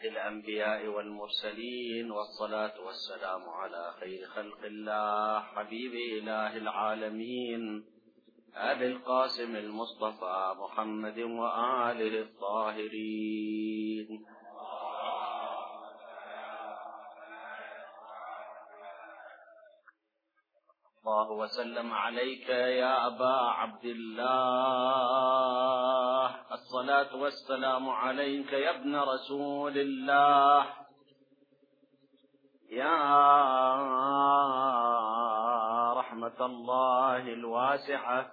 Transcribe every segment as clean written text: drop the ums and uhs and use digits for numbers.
الأنبياء والمرسلين، والصلاة والسلام على خير خلق الله حبيب إله العالمين أبي القاسم المصطفى محمد وآله الطاهرين. الله وسلم عليك يا أبا عبد الله، الصلاة والسلام عليك يا ابن رسول الله، يا رحمة الله الواسعة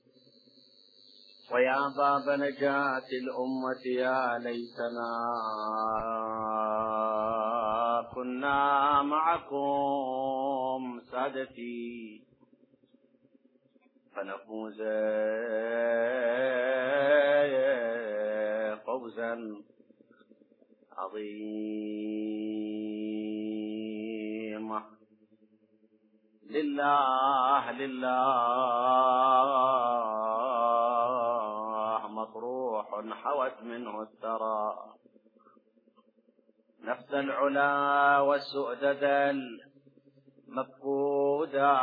ويا باب نجاة الأمة. يا ليتنا كنا معكم سادتي فنفوز فوزا عظيما. لله لله مطروح حوت منه الثرى، نفس العلا والسؤدد المفقودا،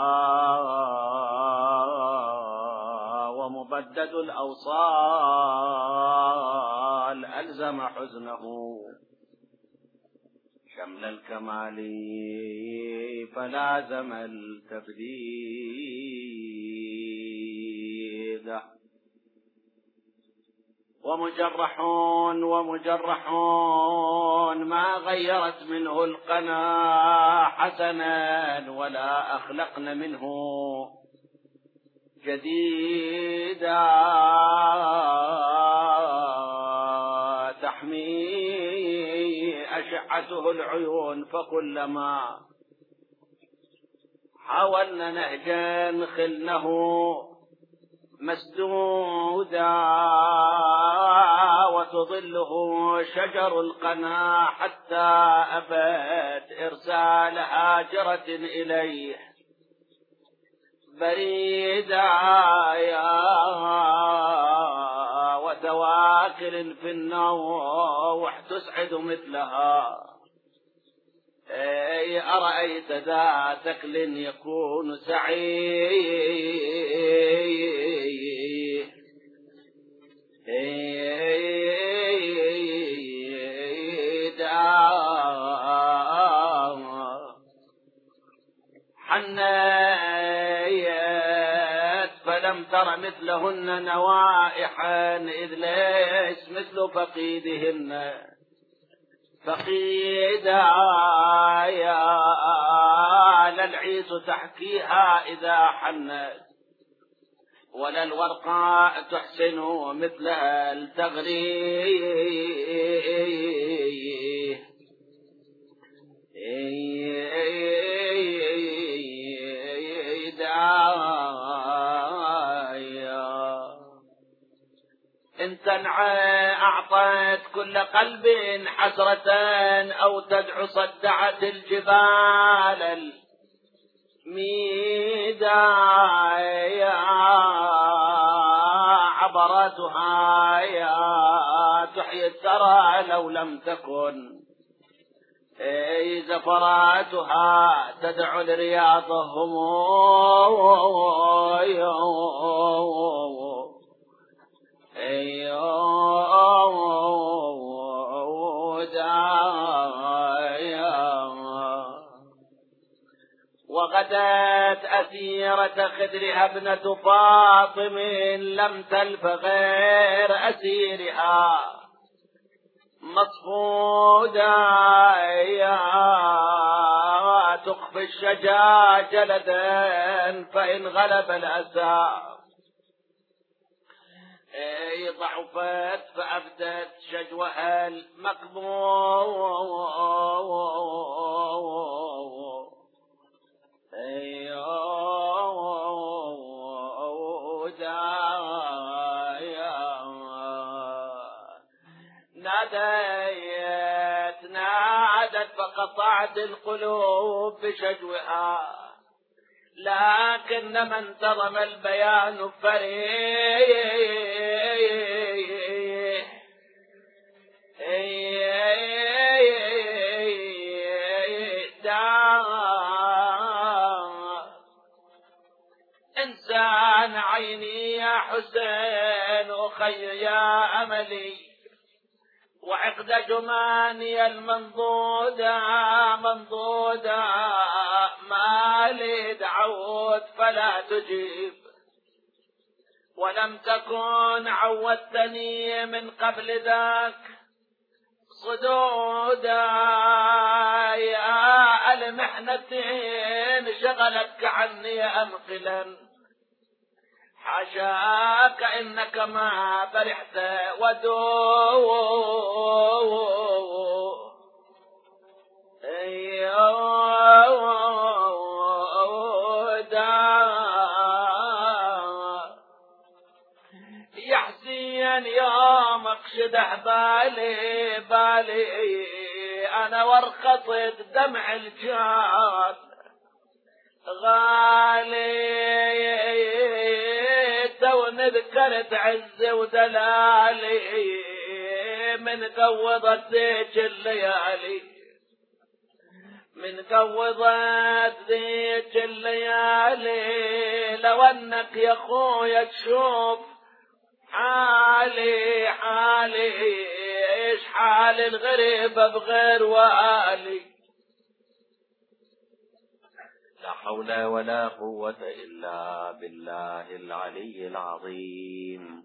ومبدد الأوصال ألزم حزنه شمل الكمال فلازم التبديد. ومجرحون ما غيرت منه القنا حسنا، ولا أخلقن منه جديدا، تحمي أشعته العيون، فكلما حاولنا نهجا خلنه مسدودا، وتظله شجر القنا حتى أبت إرسال هاجرة إليه بريدا، وتواكل في النوح تسعد مثلها. أرأيت ذا ثكل يكون حنيت فلم تر مثلهن نوائحا، إذ ليس مثل فقيدهن فقيدا، يا للعيس تحكيها إذا حنت، ولا الورقاء تحسن مثل التغريد. إن تنعى أعطت كل قلب حسرة، أو تدعو صدعت الجبال الميدا، عبراتها يا تحيي الثرى لو لم تكن، زفراتها تدعو لرياضهم، وغدت أسيرة خدرها ابنة فاطم، لم تلف غير أسيرها مصفودا، تخفي الشجا جلدا فإن غلب الأسى، ضعفت فأبدت شجوها المقبول، نادت فقطعت القلوب بشجوها، لكن من انتظم البيان فريح يا أملي وعقد جماني المنضودة منضودة، ما لي دعوت فلا تجيب، ولم تكن عودتني من قبل ذاك صدودا. يا المحنتين شغلتك عني أمقلا، حاشاك إنك ما فرحت يا حسين يومك شدح بالي بالي، أنا ورقصت دمع الجان غالي، تو ذكرت عز ودلالي من قوضت ذيك الليالي، من قوضت ذيك الليالي. لو انك يا خويا تشوف حالي حالي، ايش حال الغريبة بغير والي. لا حول ولا قوة إلا بالله العلي العظيم.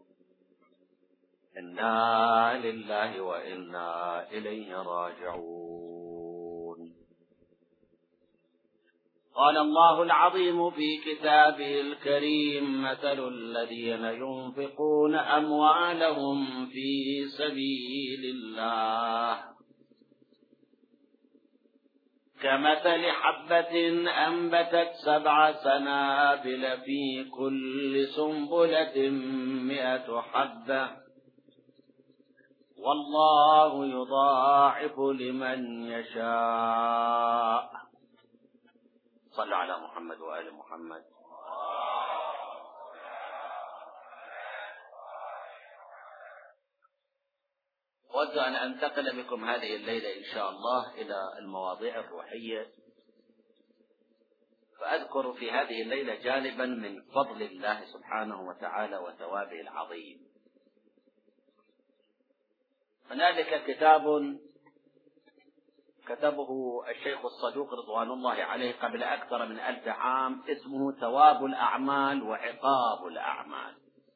إنا لله وإنا إليه راجعون. قال الله العظيم في كتابه الكريم: مثل الذين ينفقون أموالهم في سبيل الله كمثل حبة أنبتت 7 سنابل في كل سنبلة 100 حبة، والله يضاعف لمن يشاء. صلوا على محمد وآل محمد. أود أن أنتقل بكم هذه الليلة إن شاء الله إلى المواضيع الروحية، فأذكر في هذه الليلة جانبا من فضل الله سبحانه وتعالى وثوابه العظيم. هنالك كتاب كتبه الشيخ الصدوق رضوان الله عليه قبل أكثر من 1000 عام، اسمه ثواب الأعمال وعقاب الأعمال.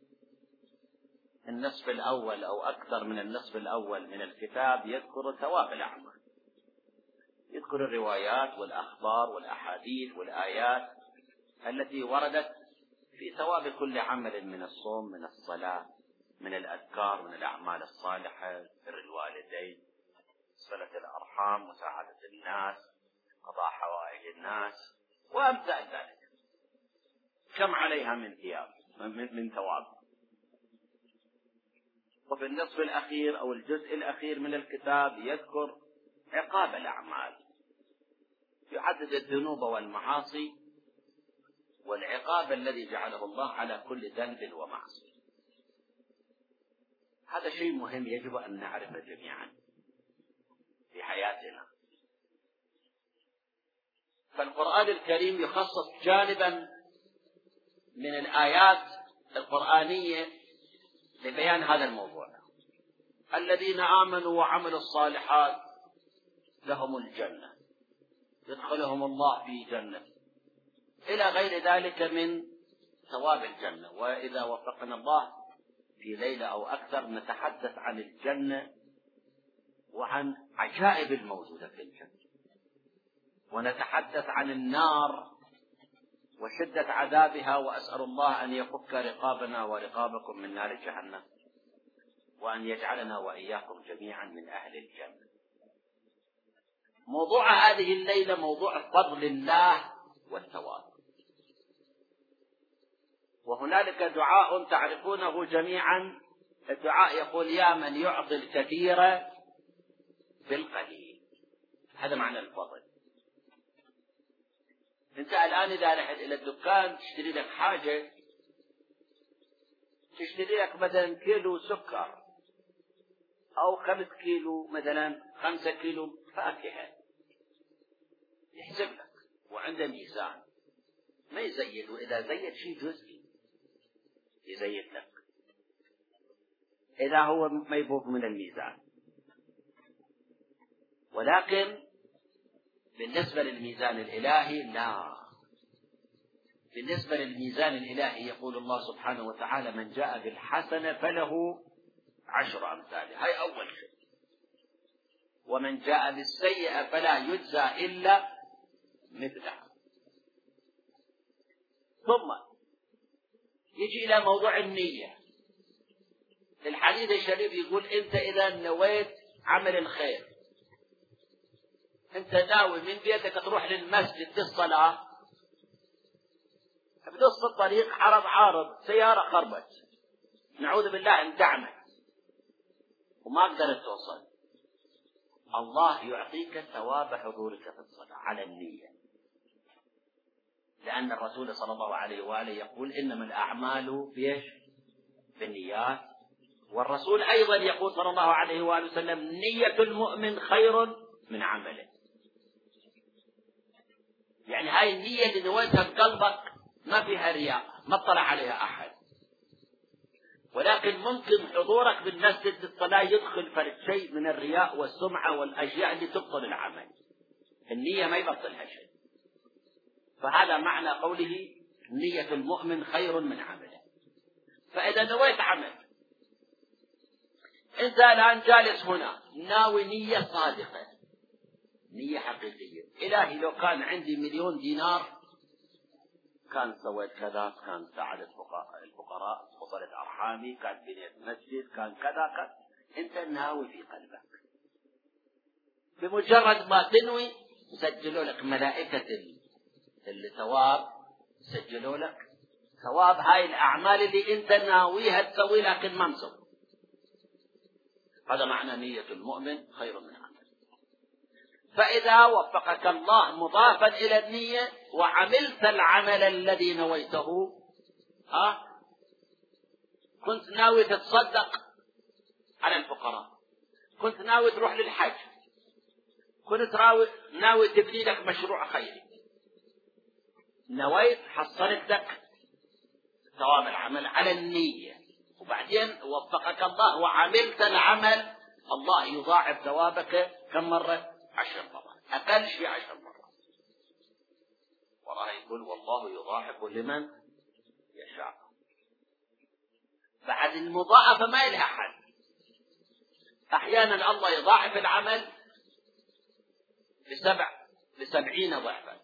النصف الأول أو أكثر من النصف الأول من الكتاب يذكر ثواب الأعمال، يذكر الروايات والأخبار والأحاديث والآيات التي وردت في ثواب كل عمل، من الصوم، من الصلاة، من الأذكار، من الأعمال الصالحة، بر الوالدين، صلة الأرحام، مساعدة الناس، قضاء حوائج الناس، وأمثال ذلك. كم عليها من ثياب من ثواب. وفي النصف الأخير أو الجزء الأخير من الكتاب يذكر عقاب الأعمال، يعدد الذنوب والمعاصي والعقاب الذي جعله الله على كل ذنب ومعصية. هذا شيء مهم يجب أن نعرفه جميعا في حياتنا. فالقرآن الكريم يخصص جانبا من الآيات القرآنية لبيان هذا الموضوع: الذين آمنوا وعملوا الصالحات لهم الجنة، يدخلهم الله في جنة، إلى غير ذلك من ثواب الجنة. وإذا وفقنا الله في ليلة أو أكثر نتحدث عن الجنة وعن عجائب الموجودة في الجنة، ونتحدث عن النار وشدة عذابها، وأسأل الله أن يفك رقابنا ورقابكم من نار جهنم، وأن يجعلنا وإياكم جميعا من أهل الجنة. موضوع هذه الليلة موضوع فضل الله والثواب. وهنالك دعاء تعرفونه جميعا، الدعاء يقول: يا من يعطي الكثير بالقليل. هذا معنى الفضل. انت الآن إذا رحت إلى الدكان تشتري لك حاجة، تشتري لك مثلا كيلو سكر أو 5 كيلو، مثلا 5 كيلو فاكهة، يحسب لك وعنده ميزان، ما يزيد، وإذا زيد شيء جزئي يزيد لك. إذا هو ميبوق من الميزان. ولكن بالنسبة للميزان الإلهي لا. بالنسبة للميزان الإلهي يقول الله سبحانه وتعالى: من جاء بالحسنة فله 10 أمثالها، هاي أول شيء. ومن جاء بالسيئة فلا يجزى إلا مثلها. ثم يجي إلى موضوع النية. الحديث الشريف يقول: أنت إذا نويت عمل الخير، أنت ناوي من بيتك تروح للمسجد للصلاة، بنص الطريق عارض سيارة خربت، نعوذ بالله اندعمت وما قدرت توصل، الله يعطيك ثواب حضورك في الصلاة على النية. لأن الرسول صلى الله عليه وآله يقول: إنما الأعمال بالنيات. والرسول أيضا يقول صلى الله عليه وآله وسلم: نية المؤمن خير من عمله. يعني هاي النية اللي نويتها بقلبك ما فيها رياء، ما اطلع عليها أحد، ولكن ممكن حضورك بالمسجد للصلاة يدخل فرد شيء من الرياء والسمعة والأشياء اللي تبطل العمل. النية ما يبطلها شيء. فهذا معنى قوله: نية المؤمن خير من عمله. فإذا نويت عمل، أنت الآن جالس هنا ناوي نية صادقة، نية حقيقية: إلهي لو كان عندي 1,000,000 دينار كان سويت كذا، كان ساعدت الفقراء، وصلت أرحامي، كان بنيت مسجد، كان كذا. أنت ناوي في قلبك. بمجرد ما تنوي سجلوا لك ملائكة الثواب، سجلوا لك ثواب هاي الأعمال اللي أنت ناويها تسوي لكن ما مسوي. هذا معنى نية المؤمن خير من عمل. فإذا وفقك الله مضافا إلى النية وعملت العمل الذي نويته، كنت ناوي تتصدق على الفقراء، كنت ناوي تروح للحج، كنت ناوي تبني لك مشروع خيري، نويت حصلت لك ثواب العمل على النية. وبعدين وفقك الله وعملت العمل، الله يضاعف ثوابك كم مرة؟ 10 مرات، أقل شيء 10 مرات. والله يقول: والله يضاعف لمن يشاء. بعد المضاعفة ما لها حد. أحيانا الله يضاعف العمل ب70 ضعفا.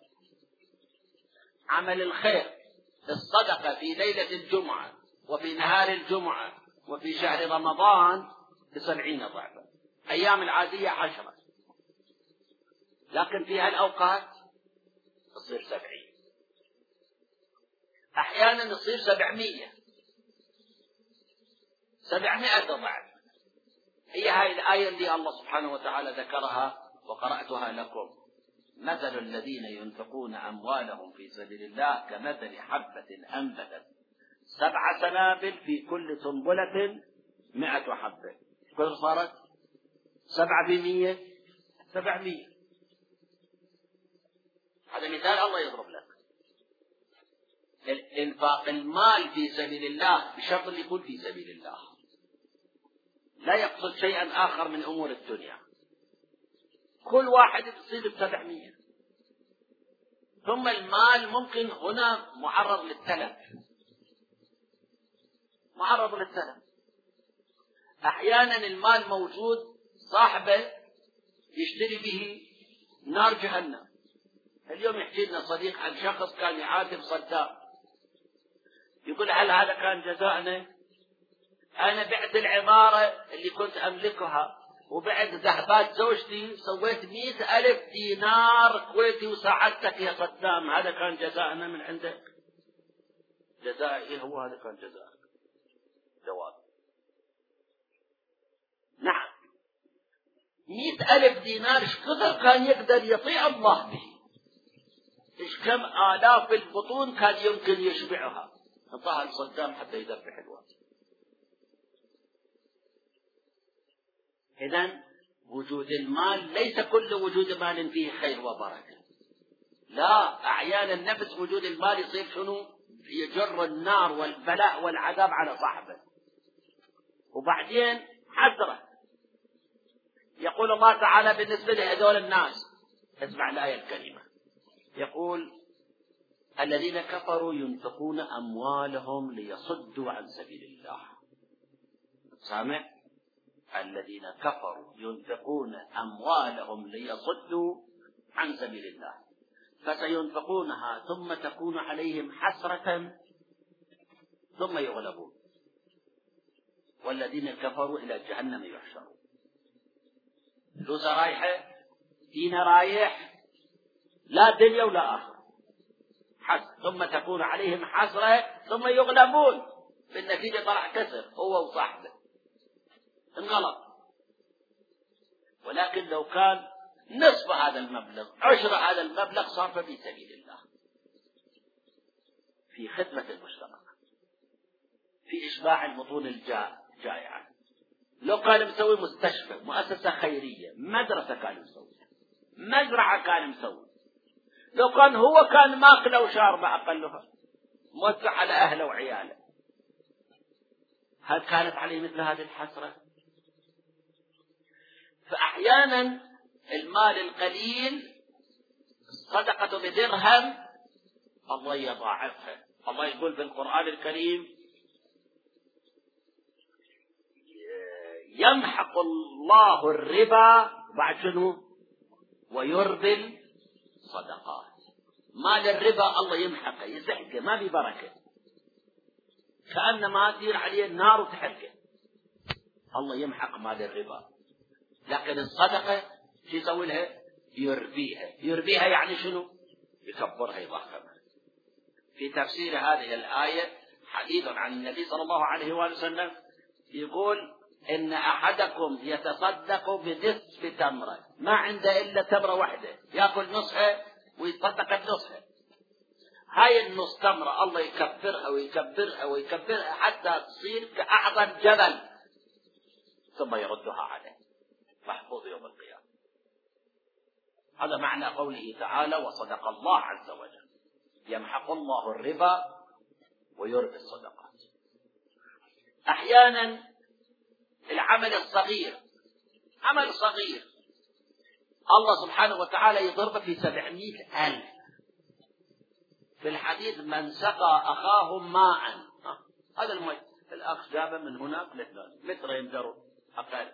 عمل الخير، الصدقة في ليلة الجمعة وفي نهار الجمعة وفي شهر رمضان ب70 ضعفا. أيام العادية 10، لكن في هالأوقات تصير 70. أحيانا يصير 700 ضعف. هي هاي الآية اللي الله سبحانه وتعالى ذكرها وقرأتها لكم: مثل الذين ينفقون أموالهم في سبيل الله كمثل حبة أنبتت 7 سنابل في كل سنبلة 100 حبة. كل صارت 7 700. هذا مثال الله يضرب لك. انفاق المال في سبيل الله بشرط اللي يكون في سبيل الله، لا يقصد شيئا آخر من أمور الدنيا. كل واحد يصيب ب700. ثم المال ممكن هنا معرض للتلف. أحيانا المال موجود صاحبه يشتري به نار جهنم. اليوم يحكي لنا صديق عن شخص كان يعاتب صدام، يقول: هل هذا كان جزاءنا؟ أنا بعت العمارة اللي كنت أملكها وبعت ذهبات زوجتي، سويت 100,000 دينار كويتي وساعدتك يا صدام، هذا كان جزاءنا من عندك؟ جزاء إيه هو هذا كان جزاء؟ جواب: نعم. 100,000 دينار ايش كثر كان يقدر يطيع الله به؟ ايش كم آلاف البطون كان يمكن يشبعها؟ انطاها لصدام حتى يذبح الوقت. إذن وجود المال ليس كل وجود مال فيه خير وبركة، لا. أحيانا نفس وجود المال يصير شنو؟ يجر النار والبلاء والعذاب على صاحبه. وبعدين حسرة. يقول الله تعالى بالنسبة لهذول الناس، اسمع الآية الكريمة، يقول الذين كفروا ينفقون أموالهم ليصدوا عن سبيل الله. سامع؟ الذين كفروا ينفقون أموالهم ليصدوا عن سبيل الله فسينفقونها ثم تكون عليهم حسرة ثم يغلبون والذين كفروا إلى جهنم يحشرون. فلوس رايحة، دين رايح، لا دنيا ولا آخر، ثم تكون عليهم حسرة ثم يغلبون، بالنتيجة طلع كسر هو وصاحبه، انغلط. ولكن لو كان نصف هذا المبلغ، عشر هذا المبلغ، صرف في سبيل الله، في خدمة المجتمع، في إشباع البطون الجائعة. لو كان مسوي مستشفى، مؤسسة خيرية، مدرسة كان مسوي، مزرعة كان مسوي، لو كان هو كان ماكله وشاربه أقلها، موزع على أهله وعياله، هل كانت عليه مثل هذه الحسرة؟ فأحيانا المال القليل، صدقة بدرهم، الله يضاعفها. الله يقول في القرآن الكريم يمحق الله الربا بعد شنو؟ ويربي الصدقات. مال الربا الله يمحقه، يزحقه، ما في بركة، كأنما تدير عليه النار وتحرقه. الله يمحق مال الربا، لكن الصدقة شو يسوي لها؟ يربيها يعني شنو؟ يكبرها، يضخمها. في تفسير هذه الآية حديث عن النبي صلى الله عليه وآله وسلم يقول إن أحدكم يتصدق بنصف تمرة، ما عنده إلا تمرة واحدة، يأكل نصها ويتصدق النصها. هاي النص تمرة الله يكبرها ويكبرها ويكبرها حتى تصير كأعظم جبل، ثم يردها عليه محفوظ يوم القيامة. هذا معنى قوله تعالى وصدق الله عز وجل، يمحق الله الربا ويربي الصدقات. أحيانا العمل الصغير، عمل صغير، الله سبحانه وتعالى يضربه في 700,000. في الحديث من سقى أخاه ماء، هذا الماء الأخ جابه من هناك متر يمدر أقل،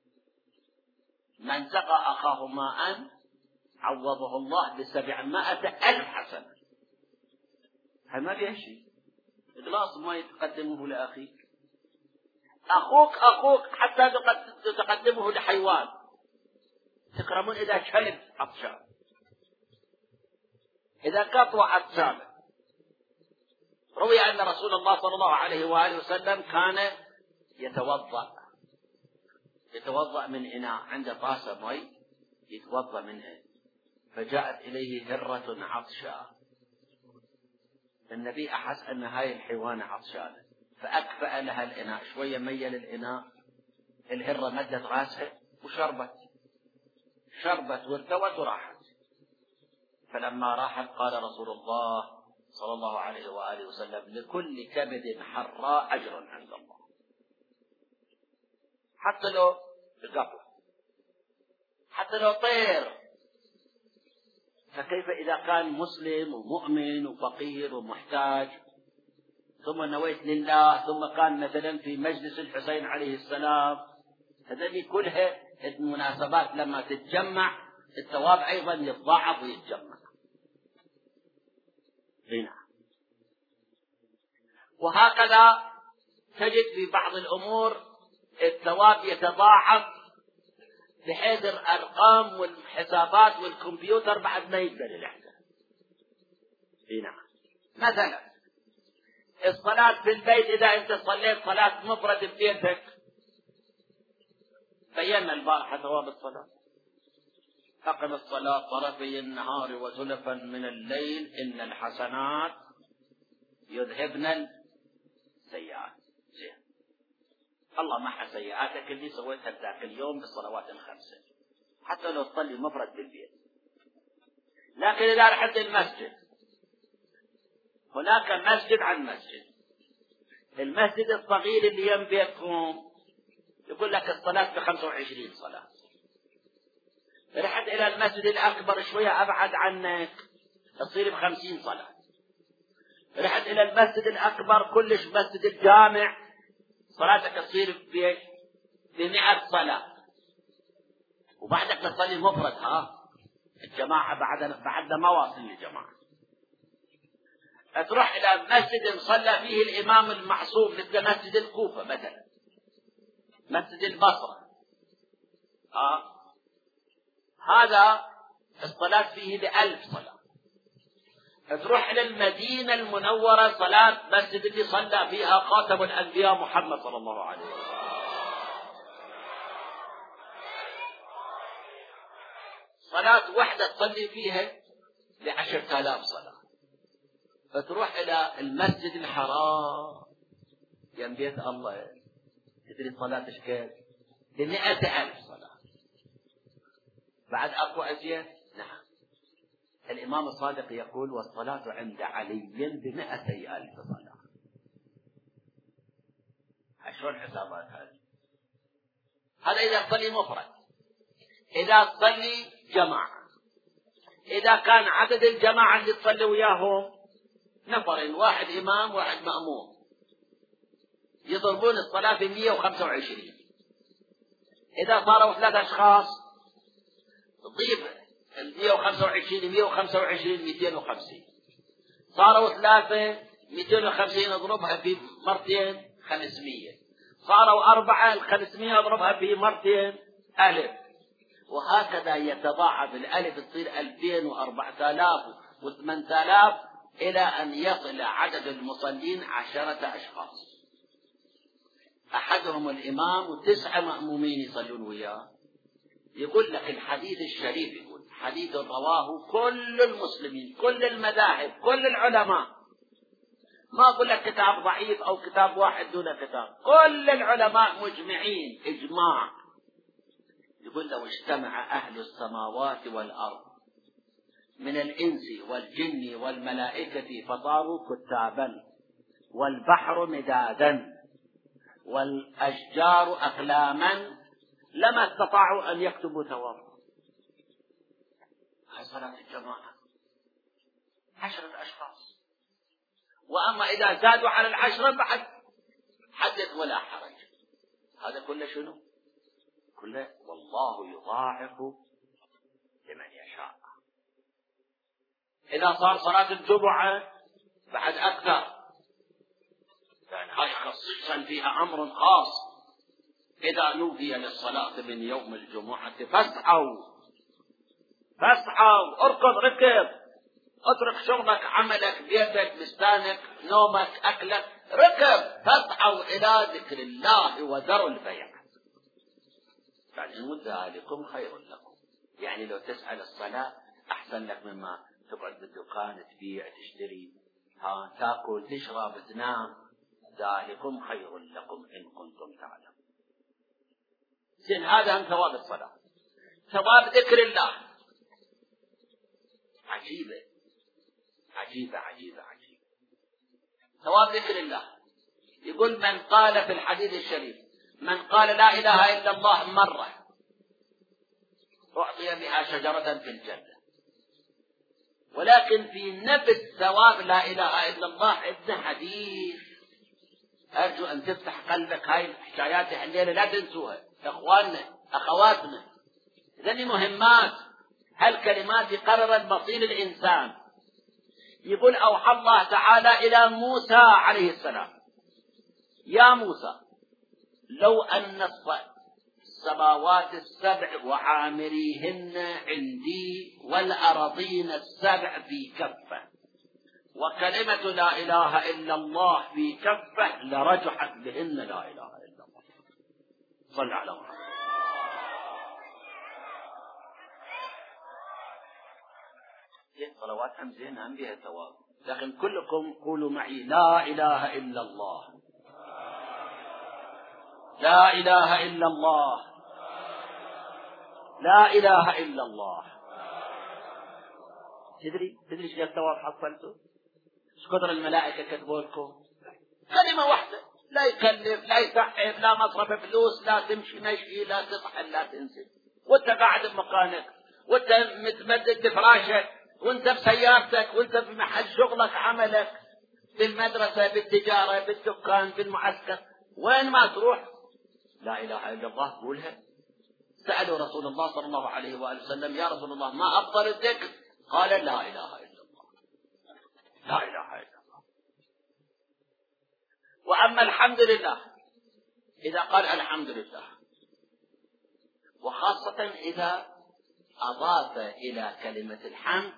من سقى أخاه ماء عوضه الله ب700,000 حسنة. هل ما فيها شيء؟ إخلاص ما يتقدمه لأخيك، أخوك حتى تقدمه لحيوان. تكرمون إذا كلب عطشان، إذا قطوة عطشان. روي أن رسول الله صلى الله عليه وآله وسلم كان يتوضأ من إناء، عنده طاسة مي يتوضأ منها، فجاءت إليه هرة عطشان. النبي أحس أن هاي الحيوان عطشانة، فأكفأ لها الإناء شوية، ميل الإناء، الهرة مدت راسها وشربت وارتوت وراحت. فلما راحت قال رسول الله صلى الله عليه وآله وسلم لكل كبد حراء أجر عند الله، حتى لو قطع، حتى لو طير. فكيف إذا كان مسلم ومؤمن وفقير ومحتاج، ثم نويت لله، ثم كان مثلا في مجلس الحسين عليه السلام، هذه كلها المناسبات لما تتجمع الثواب أيضا يتضاعف ويتجمع. هنا وهكذا تجد في بعض الأمور الثواب يتضاعف، بحيث الأرقام والحسابات والكمبيوتر بعد ما يقدر الإحسان. هنا مثلا الصلاة في البيت، إذا أنت صليت صلاة مفرد ببيتك، بينا البارحة ثواب الصلاة، أقم الصلاة طرفي النهار وزلفا من الليل إن الحسنات يذهبن السيئات. الله محى سيئاتك اللي سويتها ذاك اليوم بالصلوات الخمسة، حتى لو تصلي مفرد بالبيت. لكن إذا رحت المسجد، هناك مسجد عن مسجد. المسجد الصغير اللي يم بيتكم يقول لك الصلاة ب25 صلاة. رحت إلى المسجد الأكبر شوية أبعد عنك تصير ب50 صلاة. رحت إلى المسجد الأكبر كلش مسجد الجامع صلاتك تصير ب100 صلاة. وبعدك تصلي مفرد. الجماعة بعدنا ما واصل للجماعة. تروح إلى مسجد صلى فيه الإمام المعصوم مثل مسجد الكوفة مثلا، مسجد البصرة، هذا الصلاة فيه ب1000 صلاة. تروح إلى المدينة المنورة صلاة مسجد اللي صلى فيها خاتم الأنبياء محمد صلى الله عليه وسلم، صلاة واحدة تصلي فيها ب10,000 صلاة. فتروح إلى المسجد الحرام يم بيت الله، تدري صلاة كيف؟ ب100,000 صلاة. بعد أكو أزيد؟ نعم. الإمام الصادق يقول: والصلاة عند علي ب200,000 صلاة. شلون حسابات هذه؟ هذا إذا تصلي مفرد. إذا تصلي جماعة، إذا كان عدد الجماعة اللي تصلي وياهم نفرين، واحد إمام واحد مأموم، يضربون الصلاة ب125. إذا صاروا 3 أشخاص تضيف 125 125 250. صاروا 3 250 اضربها في مرتين 500. صاروا 4 500 اضربها في مرتين 1000. وهكذا يتضاعف الألف تصير 2000 و4000 و8000 إلى أن يصل عدد المصلين 10 أشخاص، أحدهم الإمام و9 مأمومين يصلون وياه. يقول لك الحديث الشريف، يقول حديث رواه كل المسلمين، كل المذاهب، كل العلماء. ما أقول لك كتاب ضعيف أو كتاب واحد دون كتاب، كل العلماء مجمعين إجماع. يقول: لو اجتمع أهل السماوات والأرض من الإنس والجن والملائكة فصاروا كتابا، والبحر مدادا، والأشجار أقلاما، لما استطاعوا أن يكتبوا ثوابا. هاي صلاة الجماعة 10 أشخاص. وأما إذا زادوا على 10 بعد حدث ولا حرج. هذا كله شنو؟ كله والله يضاعف لمن يشاء. إذا صار صلاة الجمعة بعد أكثر، يعني هاي خصيصا فيها أمر خاص. إذا نودي للصلاة من يوم الجمعة فاسعوا اركض ركض، اترك شغلك عملك بيتك بستانك نومك أكلك، ركض فاسعوا إلى ذكر الله وذروا البيع، يعني ذلكم خير لكم. يعني لو تسأل الصلاة أحسن لك مما تقعد بالدكان تبيع تشتري تاكل تشرب تنام. ذلكم خير لكم إن كنتم تعلمون. زين، هذا من ثواب الصلاة. ثواب ذكر الله عجيبة عجيبة عجيبة عجيبة. ثواب ذكر الله. يقول: من قال في الحديث الشريف: من قال لا إله إلا الله مرة أعطي بها شجرة في الجنة. ولكن في نفس ثواب لا إله إلا الله عندنا حديث، أرجو أن تفتح قلبك. هاي الحكايات الليلة لا تنسوها إخواننا أخواتنا، ذني مهمات. هالكلمات يقرر مصير الإنسان. يقول: أوحى الله تعالى إلى موسى عليه السلام: يا موسى، لو أن السماوات السبع وعامريهن عندي والأراضين السبع في كفة، وكلمة لا إله إلا الله في كفة، لرجحت بهن لا إله إلا الله. صل على محمد. صلوات هم زين هم بها ثواب، لكن كلكم قولوا معي: لا إله إلا الله، لا إله إلا الله، لا إله إلا الله. تدري ايش الثواب حصلته؟ ايش قدر الملائكة كتبوا لكم؟ كلمة واحدة لا يكلف، لا يتعب، لا مصرف فلوس، لا تمشي مشي، لا تطحن، لا تنزل، وانت قاعد بمكانك، وانت متمدد بفراشك، وانت بسيارتك، وانت في محل شغلك، عملك، بالمدرسة، بالتجارة، بالدكان، بالمعسكر، وين ما تروح لا إله إلا الله قولها. سألوا رسول الله صلى الله عليه وآله وسلم: يا رسول الله ما أفضل الذكر؟ قال: لا إله إلا الله، لا إله إلا الله. وأما الحمد لله، إذا قال الحمد لله، وخاصة إذا أضاف إلى كلمة الحمد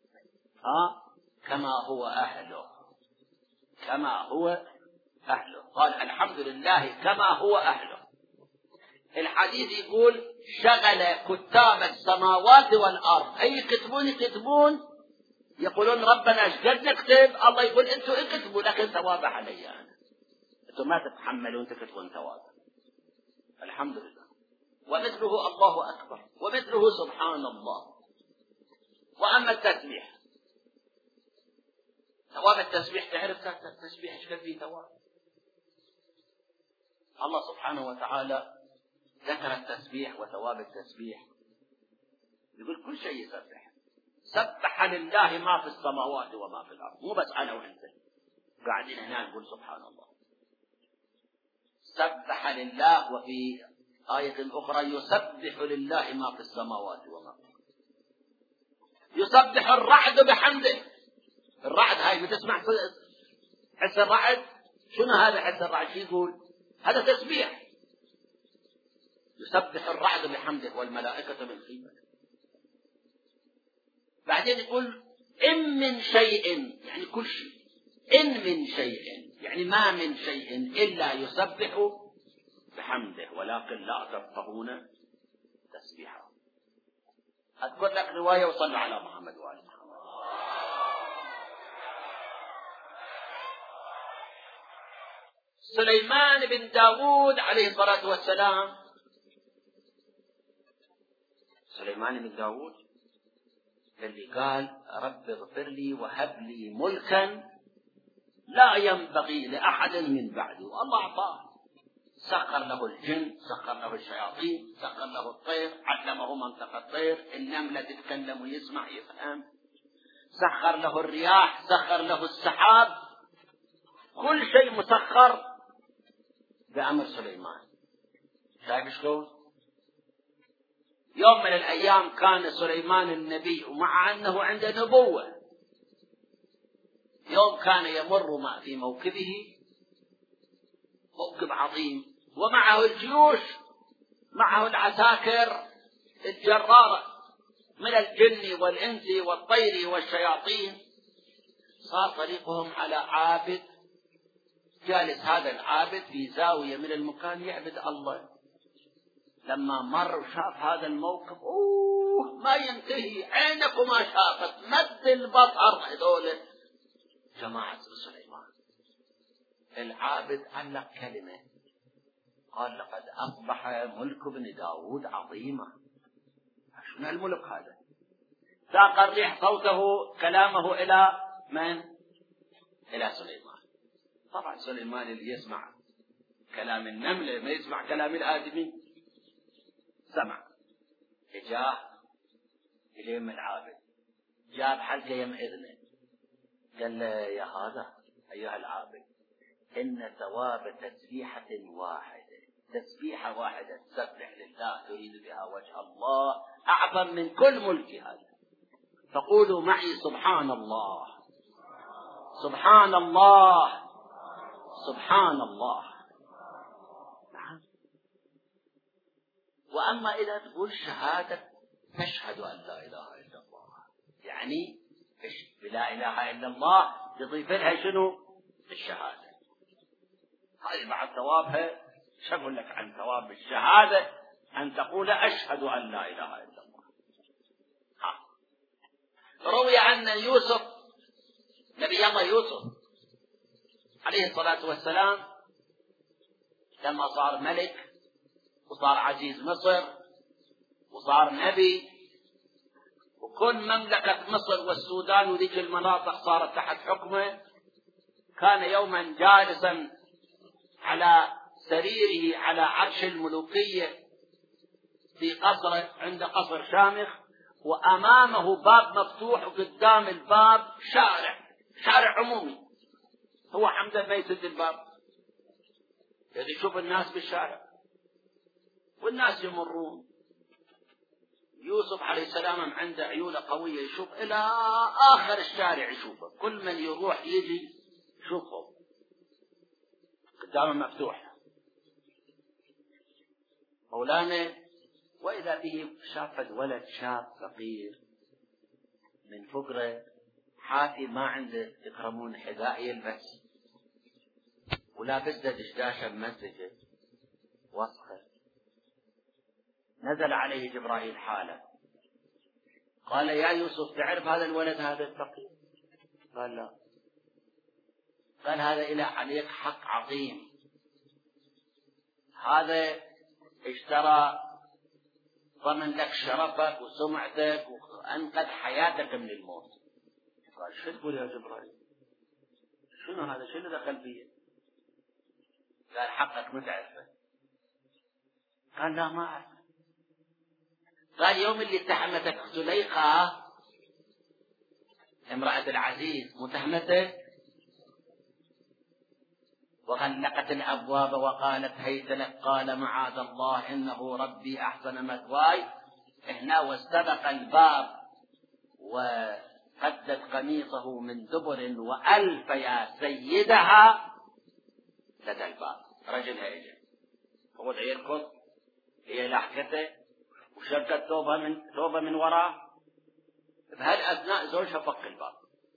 كما هو أهله، كما هو أهله، قال الحمد لله كما هو أهله. الحديث يقول: شغل كتاب السماوات والأرض، أي يكتبون يقولون ربنا اشقد نكتب، الله يقول انتم اكتبوا لكن ثواب علي أنا، انتم ما تتحملون تكتبون ثواب. الحمد لله، ومثله الله أكبر، ومثله سبحان الله. وأما التسبيح، ثواب التسبيح، تعرف التسبيح ايش قد فيه ثواب؟ الله سبحانه وتعالى ذكر التسبيح وثواب التسبيح، يقول كل شيء يسبح. سبح لله ما في السماوات وما في الأرض، مو بس أنا وأنت قاعدين هنا نقول سبحان الله. سبح لله، وفي آية أخرى يسبح لله ما في السماوات وما في الأرض. يسبح الرعد بحمده. الرعد هاي بتسمع حس الرعد؟ شنو هذا حس الرعد؟ شو يقول؟ هذا تسبيح. يسبح الرعد بحمده والملائكة من خيفته. بعدين يقول: إن من شيء، يعني كل شيء، إن من شيء يعني ما من شيء إلا يسبح بحمده ولكن لا تفقهون تسبيحه. أذكر لك رواية، وصلوا على محمد وآل محمد. سليمان بن داود عليه الصلاة والسلام، سليمان بن داود اللي قال: رب اغفر لي وهب لي ملكا لا ينبغي لأحد من بعدي، والله أعطاه. سخر له الجن، سخر له الشياطين، سخر له الطير، علمه منطق الطير، النملة تتكلم ويسمع يفهم، سخر له الرياح، سخر له السحاب، كل شيء مسخر بأمر سليمان. شايف شلون؟ يوم من الأيام كان سليمان النبي، ومع أنه عنده نبوة، يوم كان يمر في موكبه، موكب عظيم، ومعه الجيوش، معه العساكر الجرارة من الجن والإنس والطير والشياطين. صار طريقهم على عابد جالس، هذا العابد في زاوية من المكان يعبد الله. لما مر وشاف هذا الموقف، ما ينتهي، عينك وما شافت، مد البصر. هذول جماعة سليمان. العابد علق كلمة، قال: لقد أصبح ملك ابن داود عظيما. شنو الملك هذا؟ ساق الريح صوته كلامه إلى من؟ إلى سليمان. طبعا سليمان اللي يسمع كلام النملة ما يسمع كلام الآدمي. سمع، جاء إليهم العابد، جاب حلقة يم إذنه، قال له: يا هذا أيها العابد، إن ثواب تسبيحة واحدة، تسبيحة واحدة تسبح لله تريد بها وجه الله، أعظم من كل ملك هذا. فقولوا معي: سبحان الله، سبحان الله، سبحان الله. نعم. وأما إذا تقول شهادة تشهد أن لا إله إلا الله، يعني لا إله إلا الله تضيف لها شنو؟ الشهادة. هذه بعد ثوابها. شو أقول لك عن ثواب الشهادة؟ أن تقول أشهد أن لا إله إلا الله. روي عن يوسف، نبي الله يوسف عليه الصلاة والسلام، لما صار ملك وصار عزيز مصر وصار نبي، وكل مملكة مصر والسودان وذيك المناطق صارت تحت حكمه، كان يوما جالسا على سريره على عرش الملوكية في قصر عند قصر شامخ، وأمامه باب مفتوح، وقدام الباب شارع عمومي. هو حمدا ما يسد الباب، يشوف الناس بالشارع والناس يمرون. يوسف عليه السلام عنده عيونه قوية، يشوف إلى آخر الشارع، يشوفه كل من يروح يجي يشوفه قدامه مفتوح. مولانا وإذا به شاف ولد شاب فقير من فقره حافي، ما عنده يكرمون حذاء يلبس، ولابس دشداشة ممزجة وسخة. نزل عليه جبرائيل حاله، قال يا يوسف تعرف هذا الولد هذا الفقير؟ قال لا. قال هذا إلى عليك حق عظيم، هذا اشترى ضمن لك شرفك وسمعتك وأنقذ حياتك من الموت. قال شو تقول يا جبرائيل؟ شنو هذا؟ شنو دخل فيه؟ قال حقك ما تعرفه. قال لا ما أعرف. قال يوم اللي اتهمتك زليخة امرأة العزيز متهمتك وغلقت الأبواب وقالت هيت لك، قال معاذ الله إنه ربي أحسن مثواي، هنا واستبق الباب وقدت قميصه من دبر وألف يا سيدها لدى الباب. رجلها اجى هو يركض، هي لحقته وشبكت ثوبه من وراه. بهالأثناء زوجها فك الباب،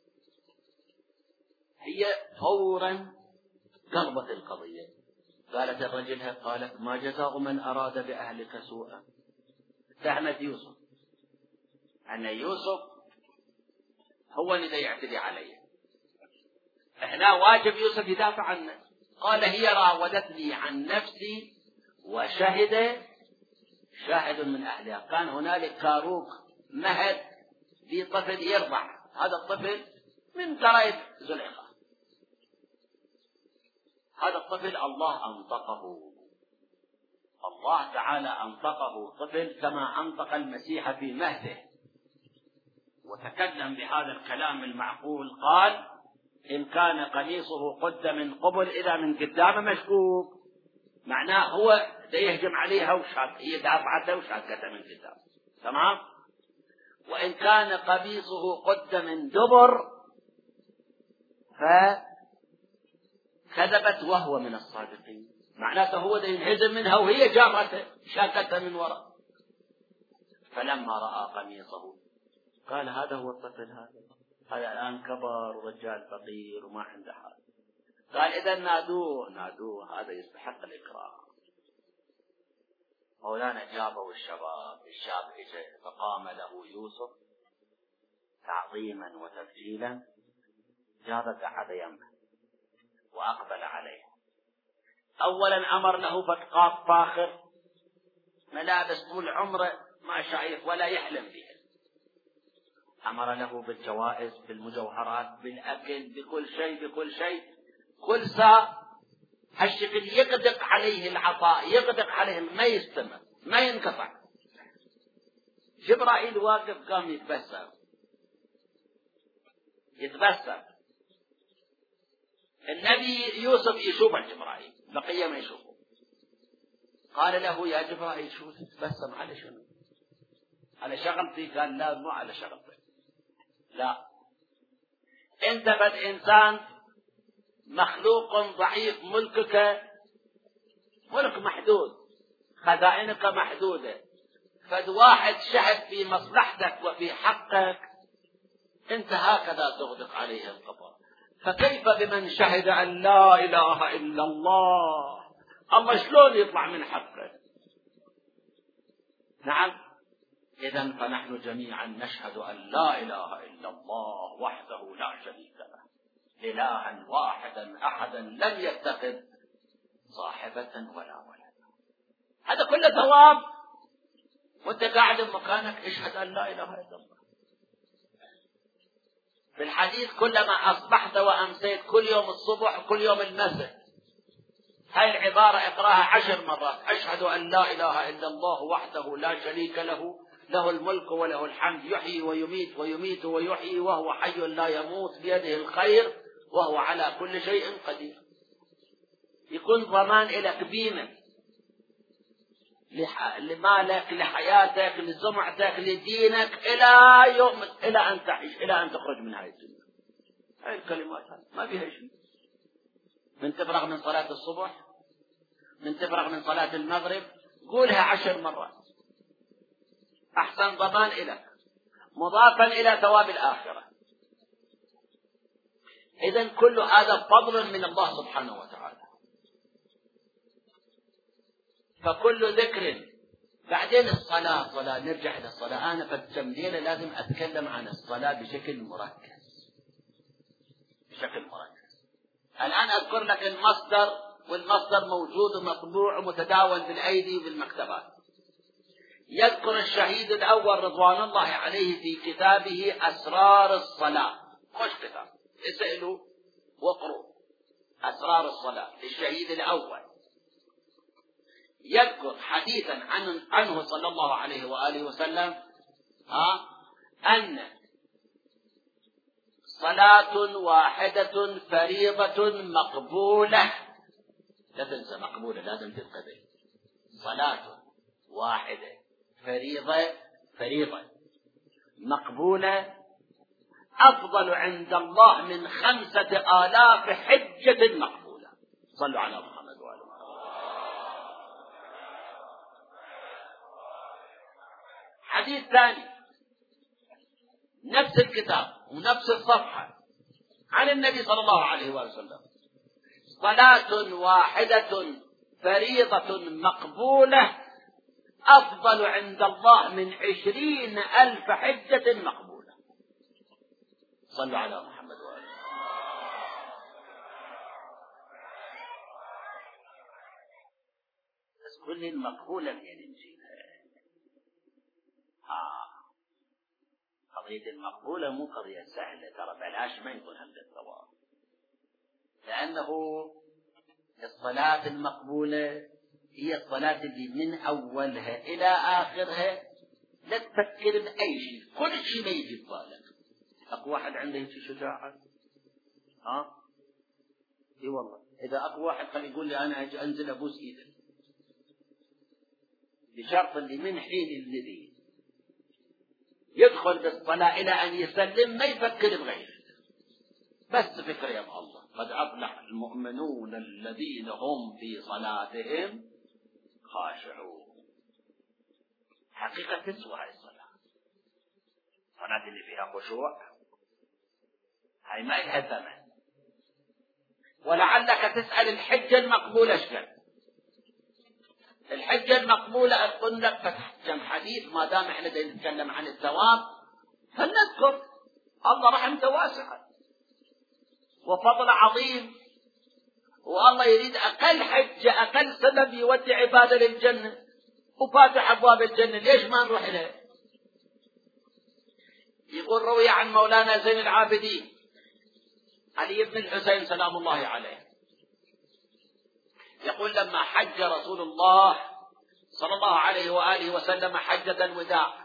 هي فورا قلبت القضية. قالت الرجلها قالت ما جزاء من أراد بأهلك سوءا. اتهمت يوسف أن يوسف هو اللي يعتدي عليه، احنا واجب يوسف يدافع عنه. قال هي راودتني عن نفسي وشهد شاهد من أهلها. كان هنالك كاروك مهد لطفل يرضع، هذا الطفل من ذرية زليخة، هذا الطفل الله أنطقه، الله تعالى أنطقه طفل كما أنطق المسيح في مهده، وتكلم بهذا الكلام المعقول. قال إن كان قميصه قد من قبل، إذا من قدامه مشكوك، معناه هو يهجم عليها وشاك، هي دافعته وشاكته من قدام، تمام. وإن كان قميصه قد من دبر فكذبت وهو من الصادقين، معناته هو ينهزم منها وهي جارته شاكته من وراء. فلما رأى قميصه قال هذا هو الطفل، هذا الآن كبر ورجال فقير وما عنده حال. قال إذا نادوه هذا يستحق الإكرام. مولانا جابه الشاب إجا فقام له يوسف تعظيما وتبجيلا، جاب قعد يمه وأقبل عليه. أولا أمر له فتقاف فاخر، ملابس طول عمره ما شايف ولا يحلم بها. أمر له بالجوائز، بالمجوهرات، بالأكل، بكل شيء. كل ساعة هالشكل يغدق عليه العطاء، يغدق عليه، ما يستمر ما ينقطع. جبرائيل واقف قام يتبسم. النبي يوسف يشوف جبرائيل، بقية ما يشوفه. قال له يا جبرائيل شو تتبسم على شنو؟ على شغلتي؟ قال لا مو على شغلتي، لا انت بد انسان مخلوق ضعيف، ملكك ملك محدود، خزائنك محدودة، فد واحد شهد في مصلحتك وفي حقك انت هكذا تغدق عليه القضاء. فكيف بمن شهد أن لا إله إلا الله؟ الله شلون يطلع من حقه؟ نعم. إذن فنحن جميعا نشهد أن لا إله إلا الله وحده لا شريك له، إلها واحدا أحدا لم يتخذ صاحبة ولا ولد. هذا كله ثواب وانت قاعد بمكانك اشهد أن لا إله إلا الله. في الحديث كلما أصبحت وأمسيت، كل يوم الصبح وكل يوم المساء، هاي العبارة اقراها 10 مرات: أشهد أن لا إله إلا الله وحده لا شريك له، له الملك وله الحمد، يحيي ويميت ويميت ويحيي وهو حي لا يموت، بيده الخير وهو على كل شيء قدير. يكون ضمان لك بيمة لمالك، لحياتك، لسمعتك، لدينك، إلى يوم، إلى أن تعيش، إلى أن تخرج من هذه الدنيا. هاي الكلمات ما فيها شيء. من تفرغ من صلاة الصبح، من تفرغ من صلاة المغرب، قولها 10 مرات، أحسن ضمان إليك، مضافا إلى ثواب الآخرة. إذن كل هذا فضل من الله سبحانه وتعالى. فكل ذكر. بعدين الصلاة، نرجع إلى الصلاة. أنا في التمثيل لازم أتكلم عن الصلاة بشكل مركز. الآن أذكر لك المصدر، والمصدر موجود ومطبوع ومتداول بالأيدي وبالمكتبات. يذكر الشهيد الأول رضوان الله عليه في كتابه أسرار الصلاة. خش كتاب اسألوا واقروا أسرار الصلاة للشهيد الأول. يذكر حديثا عنه صلى الله عليه وآله وسلم أن صلاة واحدة فريضة مقبولة. لا تنسى مقبولة، لازم تنتبه. صلاة واحدة فريضة مقبولة أفضل عند الله من 5000 حجة مقبولة. صلوا على محمد وآله. حديث ثاني نفس الكتاب ونفس الصفحة عن النبي صلى الله عليه وسلم: صلاة واحدة فريضة مقبولة أفضل عند الله من 20,000 حجة مقبولة. صلوا على محمد وآله. بس كل المقبولة اللي نجيها قضية المقبولة مو قضية سهلة، ترى بلاش ما يكون هذا الثواب. لأنه الصلاة المقبولة هي الصلاة اللي من أولها إلى آخرها لا تفكر بأي شيء، كل شيء ما يجي ببالك. أكو واحد عنده شجاعة، إي والله، إذا أكو واحد خلي يقول لي أنا أجي أنزل أبوس إيدك، بشرط اللي من حين الذي يدخل بالصلاة إلى أن يسلم ما يفكر بغيره، بس فكر يا الله: قد أفلح المؤمنون الذين هم في صلاتهم خاشعون. حقيقة تسوى هاي الصلاة، الصلاة اللي فيها خشوع هاي ما لها ثمن. ولعلك تسأل الحجة المقبولة اشكال. الحجة المقبولة أقول لك فتح كم حديث، ما دام احنا نتكلم عن الثواب فلنذكر الله رحمته واسعة وفضل عظيم، والله يريد أقل حجة أقل سبب يودي عبادة للجنة وفاتح أبواب الجنة، ليش ما نروح إليه؟ يقول روي عن مولانا زين العابدين علي بن الحسين سلام الله عليه، يقول: لما حج رسول الله صلى الله عليه وآله وسلم حجة الوداع